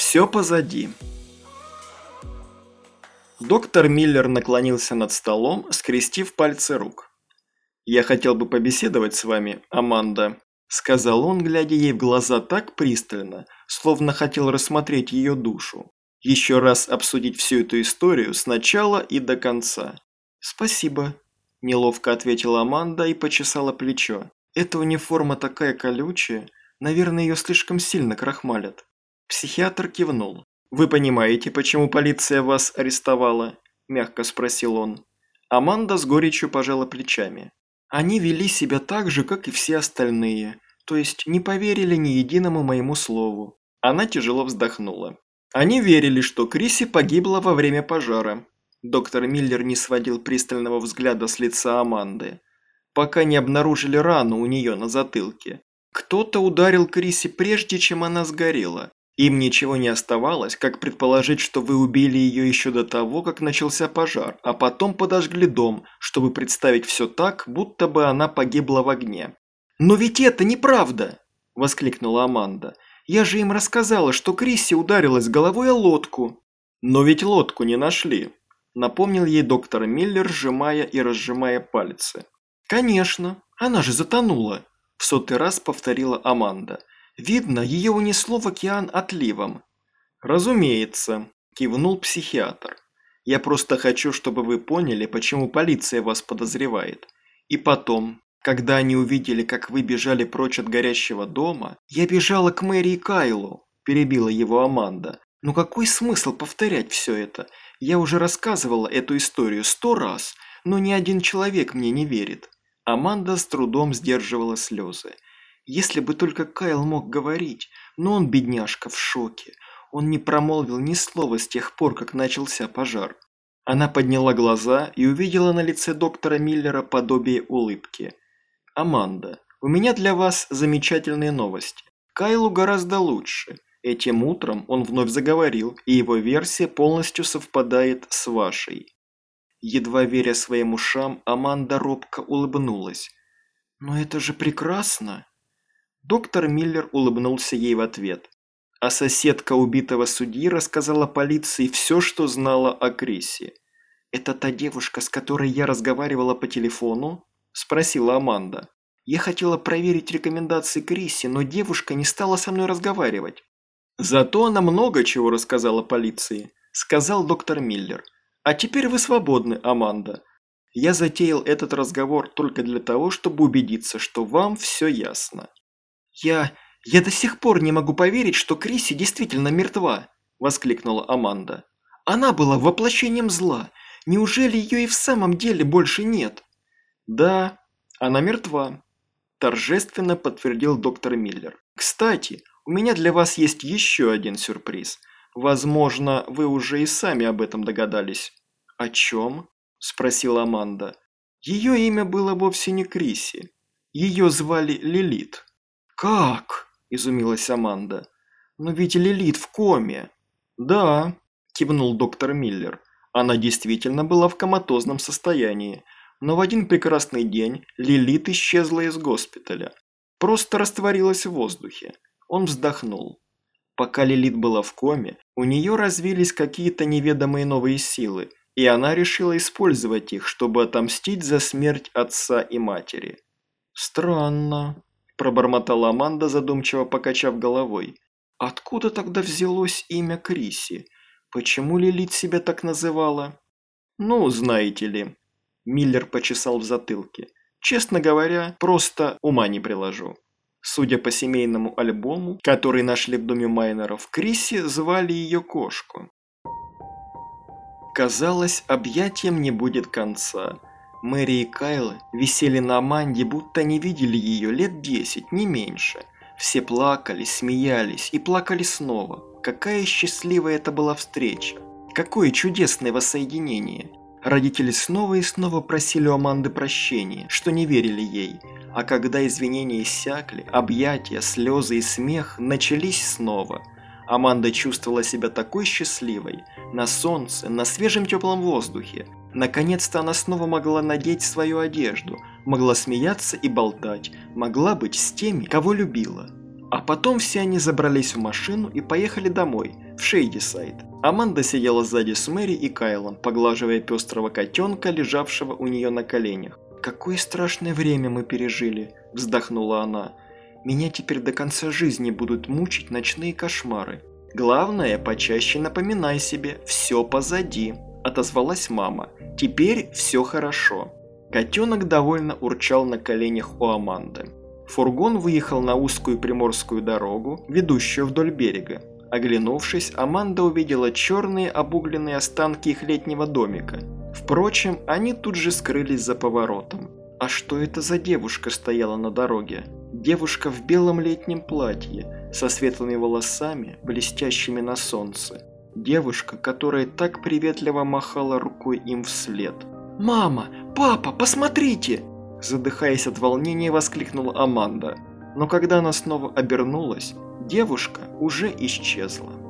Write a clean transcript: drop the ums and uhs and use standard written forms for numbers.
Все позади. Доктор Миллер наклонился над столом, скрестив пальцы рук. «Я хотел бы побеседовать с вами, Аманда», – сказал он, глядя ей в глаза так пристально, словно хотел рассмотреть ее душу. Еще раз обсудить всю эту историю с начала и до конца. «Спасибо», – неловко ответила Аманда и почесала плечо. «Эта униформа такая колючая, наверное, ее слишком сильно крахмалят». Психиатр кивнул. «Вы понимаете, почему полиция вас арестовала?» – мягко спросил он. Аманда с горечью пожала плечами. «Они вели себя так же, как и все остальные, то есть не поверили ни единому моему слову». Она тяжело вздохнула. «Они верили, что Криси погибла во время пожара». Доктор Миллер не сводил пристального взгляда с лица Аманды. «Пока не обнаружили рану у нее на затылке. Кто-то ударил Криси прежде, чем она сгорела. Им ничего не оставалось, как предположить, что вы убили ее еще до того, как начался пожар, а потом подожгли дом, чтобы представить все так, будто бы она погибла в огне». «Но ведь это неправда!» – воскликнула Аманда. «Я же им рассказала, что Крисси ударилась головой о лодку». «Но ведь лодку не нашли», – напомнил ей доктор Миллер, сжимая и разжимая пальцы. «Конечно, она же затонула», – в 100-й раз повторила Аманда. «Видно, ее унесло в океан отливом». «Разумеется», – кивнул психиатр. «Я просто хочу, чтобы вы поняли, почему полиция вас подозревает. И потом, когда они увидели, как вы бежали прочь от горящего дома, я бежала к Мэри и Кайлу», – перебила его Аманда. «Ну какой смысл повторять все это? Я уже рассказывала эту историю 100 раз, но ни один человек мне не верит». Аманда с трудом сдерживала слезы. Если бы только Кайл мог говорить, но он, бедняжка, в шоке. Он не промолвил ни слова с тех пор, как начался пожар. Она подняла глаза и увидела на лице доктора Миллера подобие улыбки. «Аманда, у меня для вас замечательные новости. Кайлу гораздо лучше. Этим утром он вновь заговорил, и его версия полностью совпадает с вашей». Едва веря своим ушам, Аманда робко улыбнулась. «Но это же прекрасно!» Доктор Миллер улыбнулся ей в ответ. А соседка убитого судьи рассказала полиции все, что знала о Крисе. «Это та девушка, с которой я разговаривала по телефону?» – спросила Аманда. «Я хотела проверить рекомендации Криси, но девушка не стала со мной разговаривать». «Зато она много чего рассказала полиции», – сказал доктор Миллер. «А теперь вы свободны, Аманда. Я затеял этот разговор только для того, чтобы убедиться, что вам все ясно». «Я до сих пор не могу поверить, что Криси действительно мертва», – воскликнула Аманда. «Она была воплощением зла. Неужели ее и в самом деле больше нет?» «Да, она мертва», – торжественно подтвердил доктор Миллер. «Кстати, у меня для вас есть еще один сюрприз. Возможно, вы уже и сами об этом догадались». «О чем?» – спросила Аманда. «Ее имя было вовсе не Криси. Ее звали Лилит». «Как?» – изумилась Аманда. «Но ведь Лилит в коме». «Да», – кивнул доктор Миллер. «Она действительно была в коматозном состоянии. Но в один прекрасный день Лилит исчезла из госпиталя. Просто растворилась в воздухе». Он вздохнул. Пока Лилит была в коме, у нее развились какие-то неведомые новые силы, и она решила использовать их, чтобы отомстить за смерть отца и матери. «Странно», – пробормотала Аманда, задумчиво покачав головой. «Откуда тогда взялось имя Криси? Почему Лилит себя так называла?» «Ну, знаете ли», – Миллер почесал в затылке. «Честно говоря, просто ума не приложу. Судя по семейному альбому, который нашли в доме Майнеров, Криси звали ее кошку». Казалось, объятиям не будет конца. Мэри и Кайл висели на Аманде, будто не видели ее лет 10, не меньше. Все плакали, смеялись и плакали снова. Какая счастливая это была встреча! Какое чудесное воссоединение! Родители снова и снова просили у Аманды прощения, что не верили ей. А когда извинения иссякли, объятия, слезы и смех начались снова. Аманда чувствовала себя такой счастливой. На солнце, на свежем теплом воздухе. Наконец-то она снова могла надеть свою одежду, могла смеяться и болтать, могла быть с теми, кого любила. А потом все они забрались в машину и поехали домой, в Шейдисайд. Аманда сидела сзади с Мэри и Кайлом, поглаживая пестрого котенка, лежавшего у нее на коленях. «Какое страшное время мы пережили», – вздохнула она. «Меня теперь до конца жизни будут мучить ночные кошмары». «Главное, почаще напоминай себе, все позади», – отозвалась мама. «Теперь все хорошо». Котенок довольно урчал на коленях у Аманды. Фургон выехал на узкую приморскую дорогу, ведущую вдоль берега. Оглянувшись, Аманда увидела черные обугленные останки их летнего домика. Впрочем, они тут же скрылись за поворотом. А что это за девушка стояла на дороге? Девушка в белом летнем платье, со светлыми волосами, блестящими на солнце. Девушка, которая так приветливо махала рукой им вслед. «Мама! Папа, посмотрите!» Задыхаясь от волнения, воскликнула Аманда. Но когда она снова обернулась, девушка уже исчезла.